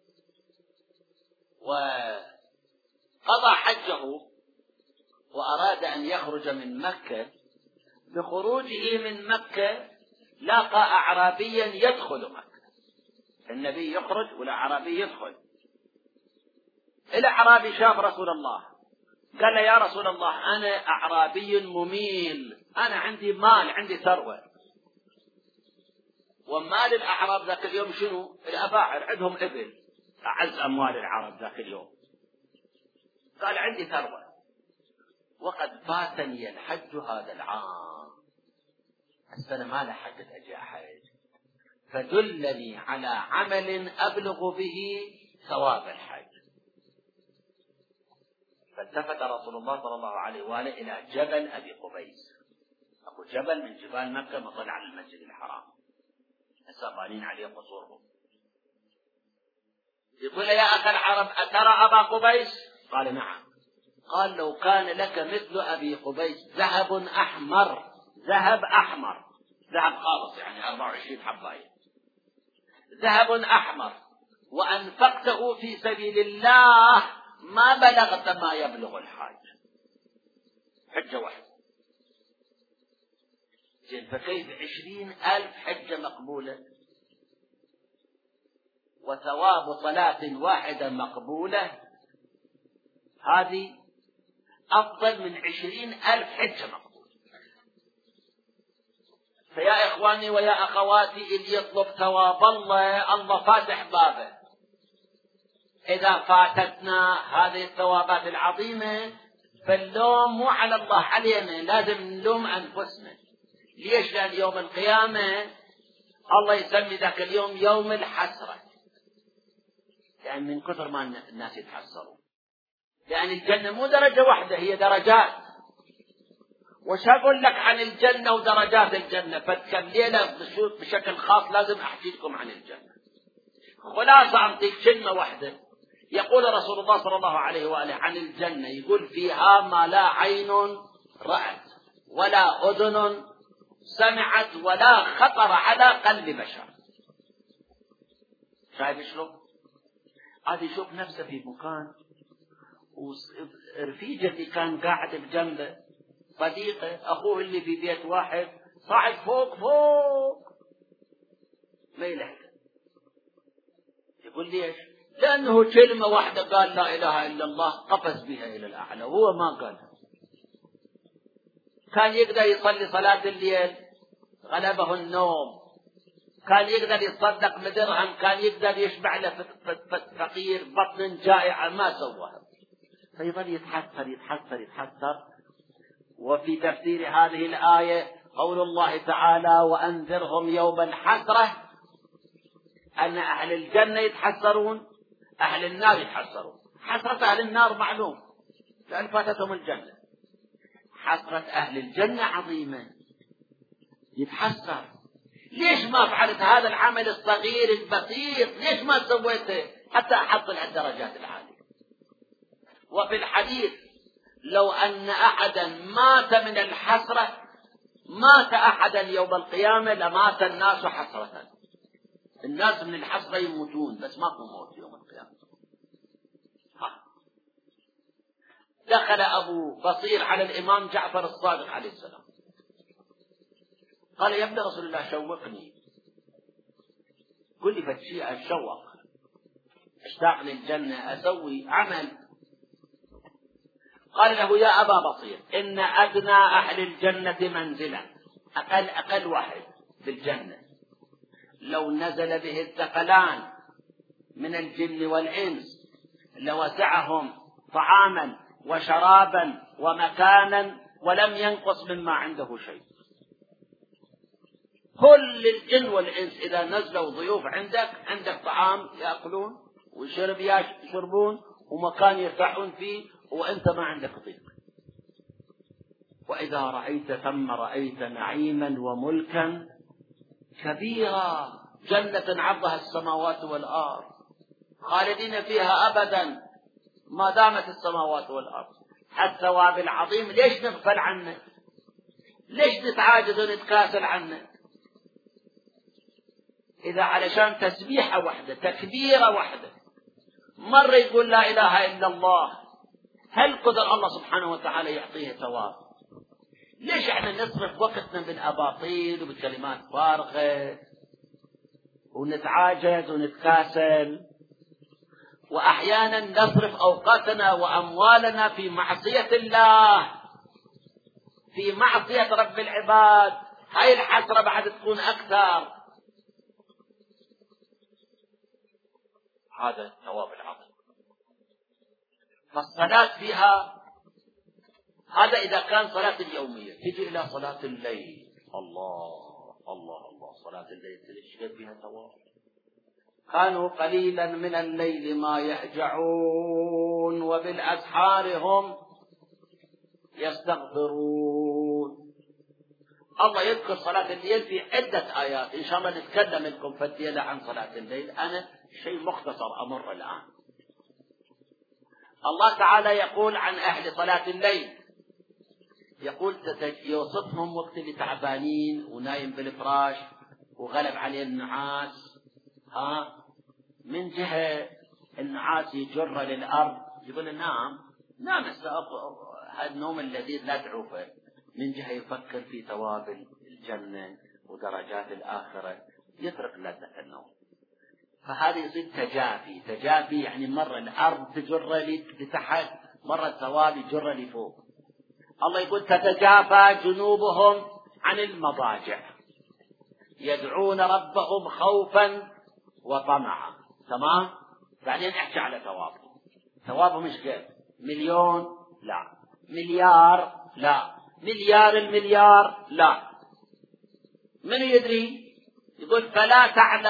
وقضى حجه وأراد أن يخرج من مكة، بخروجه من مكة لاقى أعرابيا يدخل مكة. النبي يخرج والأعرابي يدخل. الأعرابي شاف رسول الله قال له: يا رسول الله أنا أعرابي مميل، أنا عندي مال، عندي ثروة. ومال الأعراب ذاك اليوم شنو؟ الأباعر، عندهم إبل، أعز أموال العرب ذاك اليوم. قال: عندي ثروة وقد فاتني الحج هذا العام، السنة ما لها حج أجي أحج، فدلني على عمل أبلغ به ثواب الحج. فالتفت رسول الله صلى الله عليه وآله إلى جبل أبي قبيس، أبو جبل من جبال مكة مطلع على المسجد الحرام، السابانين عليه قصورهم. يقول: يا أخي العرب أترى أبا قبيس؟ قال: نعم. قال: لو كان لك مثل أبي قبيس ذهب أحمر، ذهب أحمر، ذهب خالص يعني 24 حباية، ذهب أحمر وأنفقته في سبيل الله ما بلغت ما يبلغ الحاج، حجة واحدة. فكيف 20,000 حجة مقبولة وثواب صلاة واحدة مقبولة؟ هذه أفضل من 20,000 حجة مقبولة. فيا إخواني ويا أخواتي، اللي يطلب ثواب الله، الله فاتح بابه. إذا فاتتنا هذه الثوابات العظيمة فاللوم مو على الله، علينا، لازم نلوم أنفسنا. ليش؟ لأن يوم القيامة الله يسمي ذاك اليوم يوم الحسرة، لأن من كثر ما الناس يتحسروا. لأن الجنة مو درجة واحدة، هي درجات. وش أقول لك عن الجنة ودرجات الجنة؟ فالليلة بشكل خاص لازم أحكي لكم عن الجنة. خلاصة أعطيك كلمة واحدة. يقول رسول الله صلى الله عليه وآله عن الجنة، يقول فيها ما لا عين رأت ولا أذن سمعت ولا خطر على قلب بشر. شايف شلون؟ هذا يشوف نفسه في مكان، ورفيجه اللي كان قاعد بجنبه، صديقه، أخوه اللي في بيت واحد، صعد فوق ما يلحق. يقول ليش؟ لأنه كلمة واحدة قال لا إله إلا الله قفز بها إلى الأعلى، هو ما قال. كان يقدر يصلي صلاة الليل غلبه النوم، كان يقدر يتصدق بدرهم، كان يقدر يشبع له فقير بطن جائع، ما سواها. فيظل يتحسر. وفي تفسير هذه الآية قول الله تعالى وأنذرهم يوم الحسرة، أن أهل الجنة يتحسرون، أهل النار يتحسرون. حسرة أهل النار معلوم لأن فاتتهم الجنة، حسرة أهل الجنة عظيمة، يتحسر. ليش ما فعلت هذا العمل الصغير البسيط؟ ليش ما سويته حتى أحصل على الدرجات العالية؟ وفي الحديث لو أن أحدا مات من الحسرة، مات أحدا يوم القيامة لمات الناس حسرة. الناس من الحسرة يموتون بس ما في موت يوم القيامة. دخل أبو بصير على الإمام جعفر الصادق عليه السلام، قال يا ابن رسول الله شوقني، قل لي فشيء أتشوق، اشتاق للجنة، أسوي عمل. قال له يا أبا بصير إن أدنى أهل الجنة منزلا، أقل واحد في الجنة لو نزل به الثقلان من الجن والإنس لوسعهم طعاما وشرابا ومكانا ولم ينقص مما عنده شيء. كل الجن والإنس إذا نزلوا ضيوف عندك طعام يأكلون وشرب يشربون ومكان يرتاحون فيه، وأنت ما عندك ضيق. وإذا رأيت ثم رأيت نعيما وملكا كبيرا، جنة عرضها السماوات والأرض خالدين فيها أبدا ما دامت السماوات والأرض. الثواب العظيم ليش نغفل عنه؟ ليش نتعاجز ونتكاسل عنه؟ إذا علشان تسبيحة واحدة، تكبيرة واحدة، مرة يقول لا إله إلا الله، هل قدر الله سبحانه وتعالى يعطيه ثواب؟ ليش احنا نصرف وقتنا بالأباطيل وبالكلمات فارغة ونتعاجز ونتكاسل، وأحيانا نصرف أوقاتنا وأموالنا في معصية الله، في معصية رب العباد؟ هاي الحسرة بعد تكون أكثر. هذا الثواب العظيم. فالصلاة فيها، هذا إذا كان صلاة اليومية. تجي إلى صلاة الليل، الله صلاة الليل تشهد بها ثواب. كانوا قليلا من الليل ما يهجعون وبالأسحار هم يستغفرون. الله يذكر صلاة الليل في عدة آيات، إن شاء الله نتكلم لكم فالليلة عن صلاة الليل. أنا شيء مختصر أمر الآن. الله تعالى يقول عن أهل صلاة الليل يقول يوصفهم وقت اللي تعبانين ونايم بالفراش وغلب عليه النعاس، من جهة النعاس يجر للأرض، يقول نام هذا النوم اللذيذ لا تعوفه. من جهة يفكر في ثواب الجنة ودرجات الآخرة، يترك لذة النوم. فهذا يصير تجافي يعني مرة الأرض تجر لتحت، مرة الثواب يجر لفوق. الله يقول تتجافى جنوبهم عن المضاجع يدعون ربهم خوفا وطمعا. تمام. بعدين احكي على ثوابه مش قد 1,000,000 لا، 1,000,000,000 لا، المليار لا. من يدري؟ يقول فلا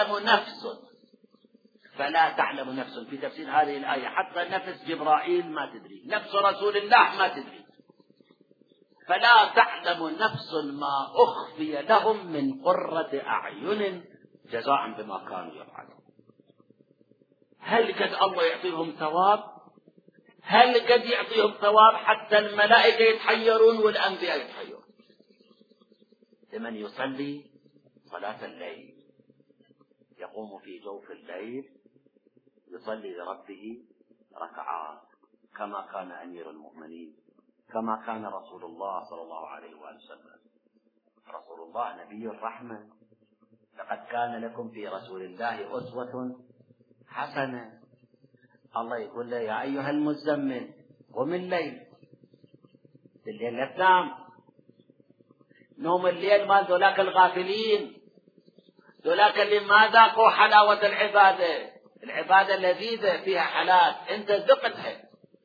تعلم نفس في تفسير هذه الآية، حتى نفس جبرائيل ما تدري، نفس رسول الله ما تدري. فلا تعلم نفس ما أخفي لهم من قرة أعين جزاء بما كانوا يفعلون. هل قد الله يعطيهم ثواب؟ هل قد يعطيهم ثواب حتى الملائكة يتحيرون والأنبياء يتحيرون؟ لمن يصلي صلاة الليل، يقوم في جوف الليل يصلي لربه ركعات كما كان أمير المؤمنين، كما كان رسول الله صلى الله عليه وآله وسلم. رسول الله نبي الرحمة، لقد كان لكم في رسول الله أسوة حسنة. الله يقول له يا أيها المزمل قم الليل، الليل لا تنام. نوم الليل مال ذولاك الغافلين، ذولاك اللي ما ذاقوا حلاوة العبادة لذيذة فيها حلال، انت ذقتها.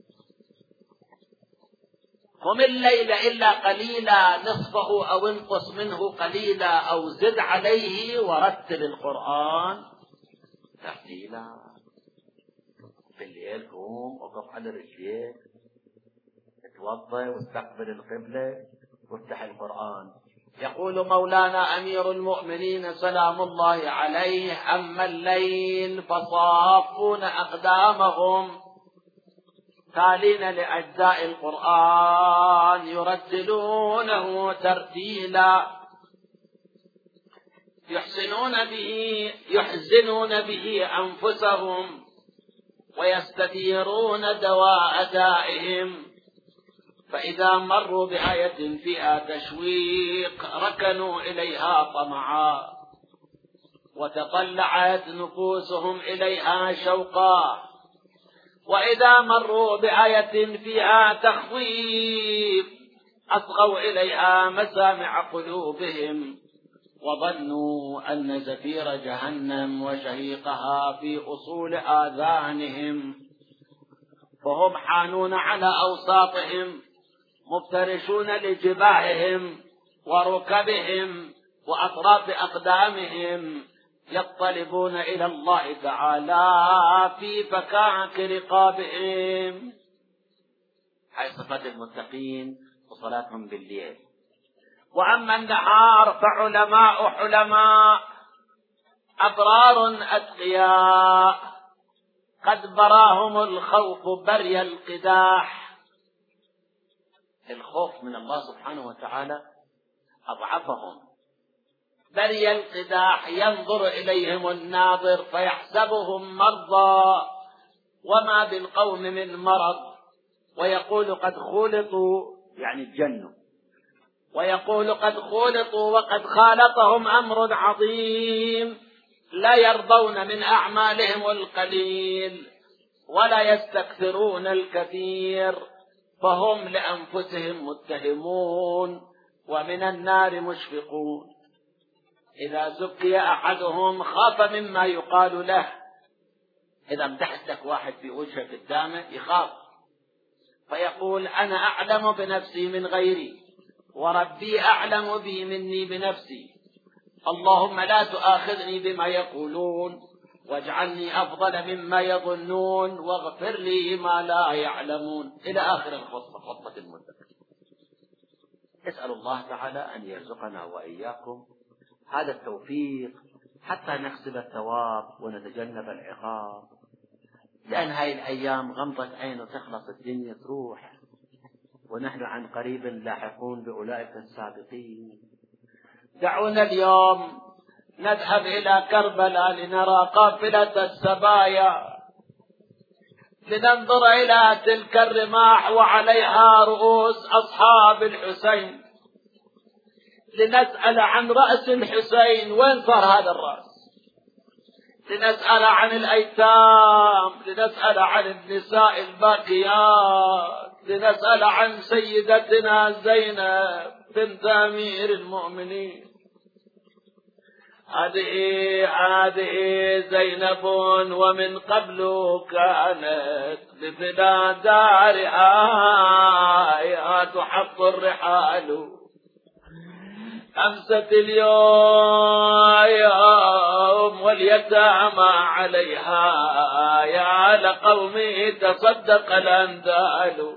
قم الليل إلا قليلا نصفه أو انقص منه قليلا أو زد عليه ورتل القرآن ترتيلا. بالليل قوم وقف على رجليك، اتوضى واستقبل القبلة وافتح القرآن. يقول مولانا أمير المؤمنين سلام الله عليه: أما الليل فصافون أقدامهم تالين لأجزاء القرآن يرتلونه ترتيلا، يحزنون به أنفسهم ويستثيرون دواء دائهم، فإذا مروا بآية فيها تشويق ركنوا إليها طمعا، وتطلعت نفوسهم إليها شوقا، وإذا مروا بآية فيها تخويف أصغوا إليها مسامع قلوبهم، وظنوا أن زفير جهنم وشهيقها في أصول آذانهم، فهم حانون على أوساطهم مفترشون لجباههم وركبهم وأطراف أقدامهم، يطلبون إلى الله تعالى في فكاك رقابهم. هاي صفات المتقين وصلاتهم بالليل. وأما النهار فعلماء حلماء أبرار أتقياء قد براهم الخوف بري القداح. الخوف من الله سبحانه وتعالى أضعفهم. بري القداح ينظر إليهم الناظر فيحسبهم مرضى وما بالقوم من مرض، ويقول قد خلطوا يعني الجنة، ويقول قد خلطوا وقد خالطهم أمر عظيم، لا يرضون من أعمالهم القليل ولا يستكثرون الكثير، فهم لأنفسهم متهمون ومن النار مشفقون. إذا زكي أحدهم خاف مما يقال له. إذا امتحتك واحد في وجهه قدامه يخاف، فيقول أنا أعلم بنفسي من غيري، وربي أعلم بي مني بنفسي، اللهم لا تؤاخذني بما يقولون واجعلني أفضل مما يظنون واغفر لي ما لا يعلمون، إلى آخر خطة المتقين. اسأل الله تعالى أن يرزقنا وإياكم هذا التوفيق حتى نكسب الثواب ونتجنب العقاب، لأن هاي الأيام غمضة عين وتخلص الدنيا تروح، ونحن عن قريب لاحقون بأولئك السابقين. دعونا اليوم نذهب إلى كربلاء لنرى قافلة السبايا، لننظر إلى تلك الرماح وعليها رؤوس أصحاب الحسين، لنسأل عن رأس الحسين، وين صار هذا الرأس؟ لنسأل عن الأيتام، لنسأل عن النساء الباقيات، لنسأل عن سيدتنا زينب بنت أمير المؤمنين. هذه زينب ومن قبل كانت ببنا دارها تحط الرحال، أمست اليوم واليتامى عليها، يا لقومي تصدق الأندال.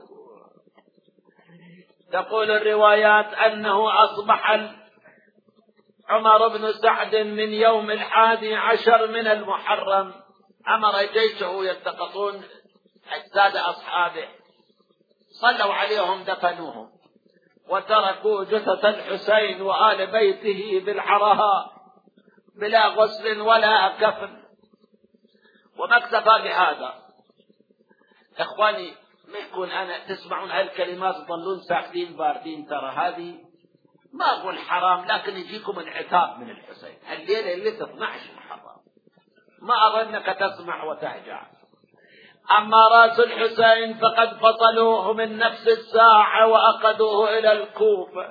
تقول الروايات أنه أصبح عمر بن سعد من يوم 11 من المحرم أمر جيشه يلتقطون أجساد أصحابه، صلوا عليهم دفنوهم، وتركوا جثة الحسين وآل بيته بالحرها بلا غسل ولا كفن. وما اكتفى بهذا إخواني، ما يكون أنا تسمعون هالكلمات تظلون ساكتين باردين، ترى هذه ما أقول حرام، لكن يجيكم العتاب من الحسين الليلة اللي 12 محرم، ما أردنك تسمع وتهجع. أما رأس الحسين فقد فصلوه من نفس الساعة وأخذوه إلى الكوفة.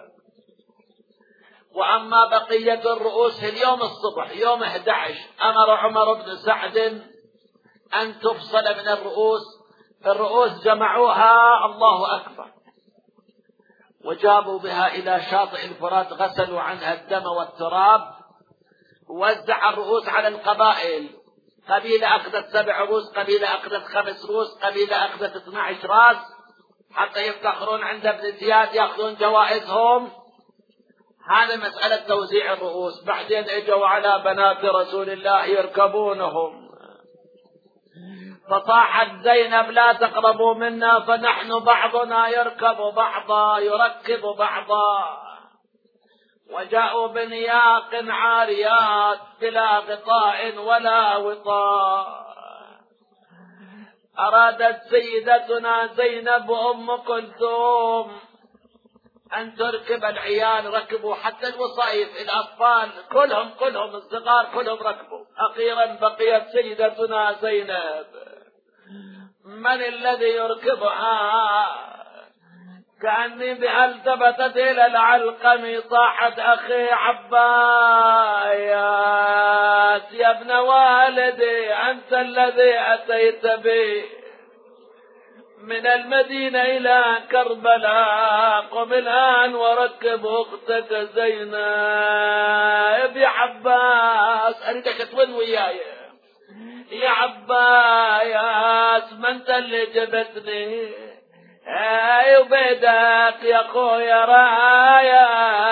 وأما بقية الرؤوس اليوم الصبح يوم 11 أمر عمر بن سعد أن تفصل من الرؤوس جمعوها الله أكبر، وجابوا بها إلى شاطئ الفرات، غسلوا عنها الدم والتراب، ووزع الرؤوس على القبائل، قبيلة أخذت 7 رؤوس، قبيلة أخذت 5 رؤوس، قبيلة أخذت 12 رأس، حتى يفتخرون عند ابن زياد يأخذون جوائزهم. هذا مسألة توزيع الرؤوس. بعدين اجوا على بنات رسول الله يركبونهم، فصاحت زينب لا تقربوا منا فنحن بعضنا يركب بعضا يركب بعضا. وجاءوا بنياق عاريات بلا غطاء ولا وطاء. أرادت سيدتنا زينب أم كلثوم أن تركب العيال، ركبوا حتى الوصايف، الأطفال كلهم الصغار كلهم ركبوا. أخيرا بقيت سيدتنا زينب، من الذي يركبها؟ كأني بها التفتت إلى العلقم، صاحت أخي عباس يا ابن والدي أنت الذي أتيت بي من المدينة إلى كربلاء، قم الآن وركب أختك زينب. يا عباس أريدك تون وياي يا عباس، ما أنت اللي جبتني، وبيدك يا خويا رايا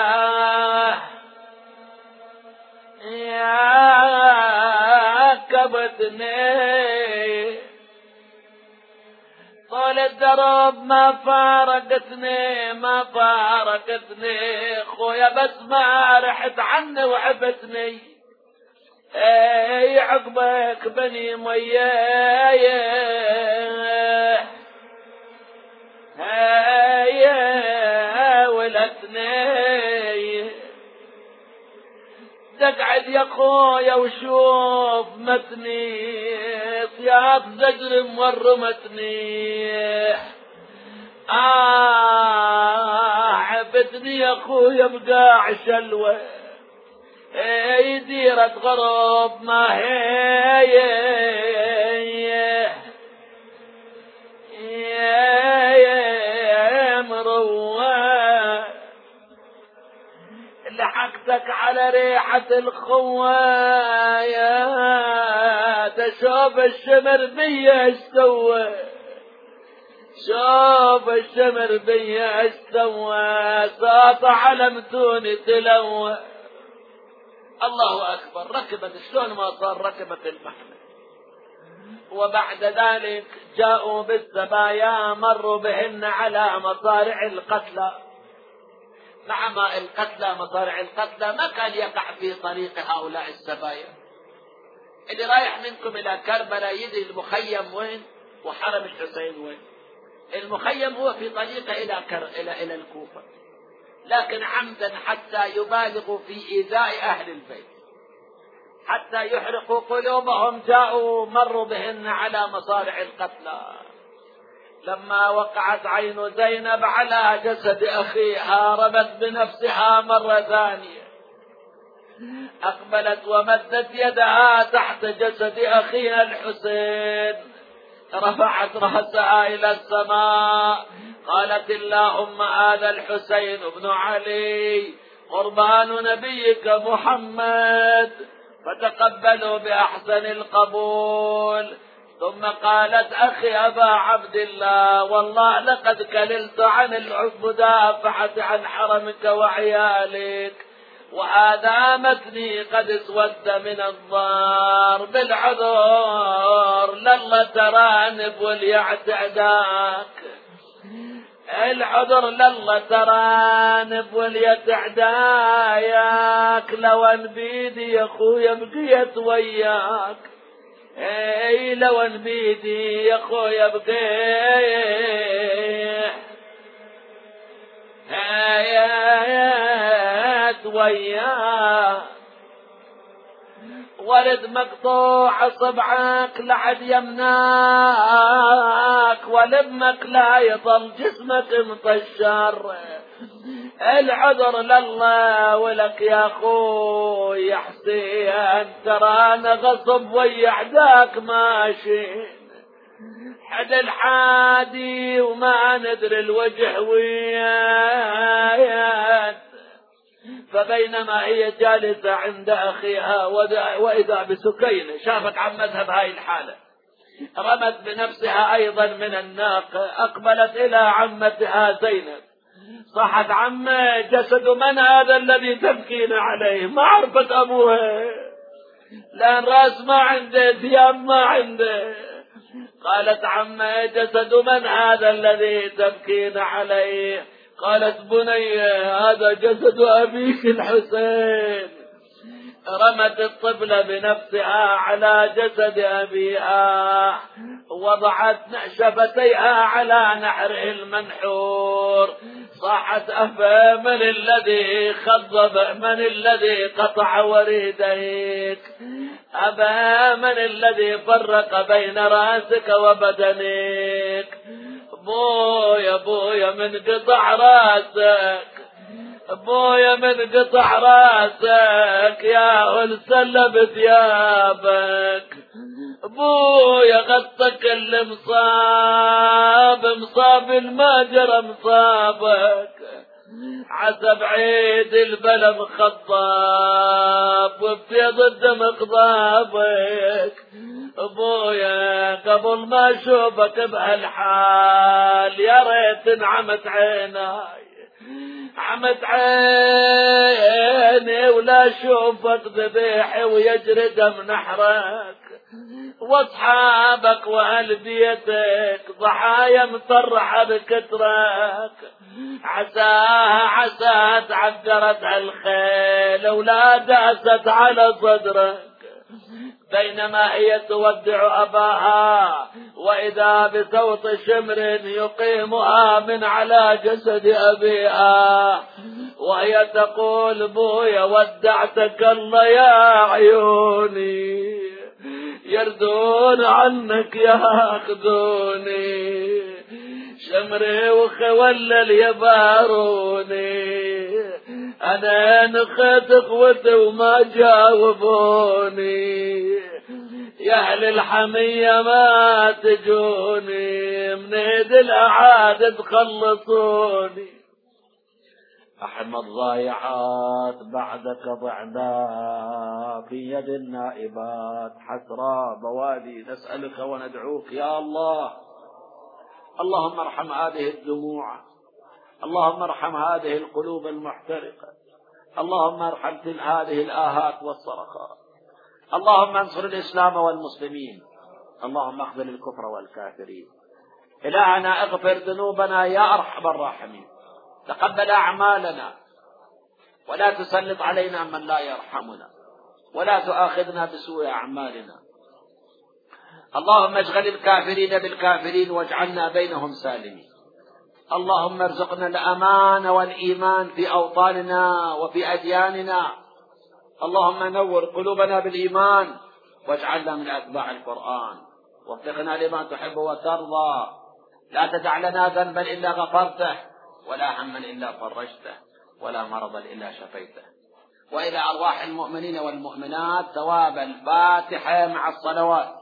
يا كبتني، طول الدرب ما فارقتني خويا، بس ما رحت عني وعبتني، عقبك بني مياه ولتني، تقعد يا خويا وشوف متني، صياط زجر مورمتني، عبتني يا خويا بقاع شلوه، ديرة غرب ما هي مروه، لحقتك على ريحة الخوايا، تشوف الشمر بيا استوى، شوف الشمر بيا استوى، صاط على متوني تلوى. الله أكبر، ركبت شلون ما صار ركبت المحمل، وبعد ذلك جاءوا بالسبايا مروا بهن على مصارع القتلى. مع ما القتلى مصارع القتلى ما كان يقع في طريق هؤلاء السبايا. اللي رايح منكم إلى كربلاء يدري المخيم وين وحرم الحسين وين. المخيم هو في طريقه إلى الكوفة، لكن عمدا حتى يبالغوا في إيذاء أهل البيت حتى يحرقوا قلوبهم جاءوا مروا بهن على مصارع القتلى. لما وقعت عين زينب على جسد أخيها رمت بنفسها مرة ثانية، أقبلت ومدت يدها تحت جسد أخيها الحسين، رفعت رأسها إلى السماء قالت اللهم هذا الحسين بن علي قربان نبيك محمد، فتقبلوا بأحسن القبول. ثم قالت أخي أبا عبد الله والله لقد كللت عن المدافعة عن حرمك وعيالك، وهذا متني قد اسود من الضار بالعذر لله ترانب وليعتعداك، العذر لله ترانب وليتعداياك، لو ان بيدي يا اخويا بقيت وياك، اي لو ان بيدي يا اخويا بقيت وياك، ولد مقطوع صبعك لعد يمناك، ولمك لا يضل جسمك مطشر، العذر لله ولك يا اخوي يا حسين، ترانا غصب ويا عداك ماشي حد الحادي وما ندري الوجه وياك. فبينما هي جالسة عند أخيها وإذا بسكينة شافت عمتها بهاي الحالة رمت بنفسها أيضا من الناقة، أقبلت إلى عمتها زينب صاحت عمه جسد من هذا الذي تبكين عليه؟ ما عرفت أبوها لأن رأس ما عنده ثياب ما عنده. قالت عمه جسد من هذا الذي تبكين عليه؟ قالت بني هذا جسد أبيك الحسين. رمت الطفل بنفسها على جسد أبيها، وضعت شفتيها على نحره المنحور، صاحت أفا من الذي خضب، من الذي قطع وريديك، أبا من الذي فرق بين رأسك وبدنك، بويا بويا من قطع راسك، بويا من قطع راسك يا السلب ثيابك، بويا غطك المصاب مصاب الماجر مصابك، عسب عيد البلم خطاب وبيض الدم خضابك، ابويا قبل ما اشوفك بهالحال يا ريت انعمت عيناي، عمت عيني ولا اشوفك ذبيحي ويجري دم نحرك، واصحابك واهل بيتك ضحايا مطرحه بكترك، عساها تعذرت الخيل ولا داست على صدرك. بينما هي تودع أباها وإذا بصوت شمر يقيمها من على جسد أبيها، وهي تقول بويا ودعتك الله يا عيوني، يردون عنك ياخذوني، شمري وخولل يباروني، أنا نخت اخوتي وما جاوبوني، يا أهل الحمية ما تجوني، من يد الأعاد تخلصوني. أحمى الضايعات بعدك ضعنا في يد النائبات حسرى بوادي، نسألك وندعوك يا الله. اللهم ارحم هذه الدموع، اللهم ارحم هذه القلوب المحترقة، اللهم ارحم هذه الآهات والصرخات، اللهم انصر الإسلام والمسلمين، اللهم اخذل الكفر والكافرين. إلهنا اغفر ذنوبنا يا أرحم الراحمين، تقبل أعمالنا، ولا تسلط علينا من لا يرحمنا، ولا تؤاخذنا بسوء أعمالنا. اللهم اشغل الكافرين بالكافرين واجعلنا بينهم سالمين. اللهم ارزقنا الأمان والإيمان في أوطاننا وفي أدياننا. اللهم نور قلوبنا بالإيمان واجعلنا من أتباع القرآن، ووفقنا لما تحب وترضى. لا تدع لنا ذنبا إلا غفرته، ولا هما إلا فرجته، ولا مرضا إلا شفيته. وإلى أرواح المؤمنين والمؤمنات ثواب الفاتحة مع الصلوات.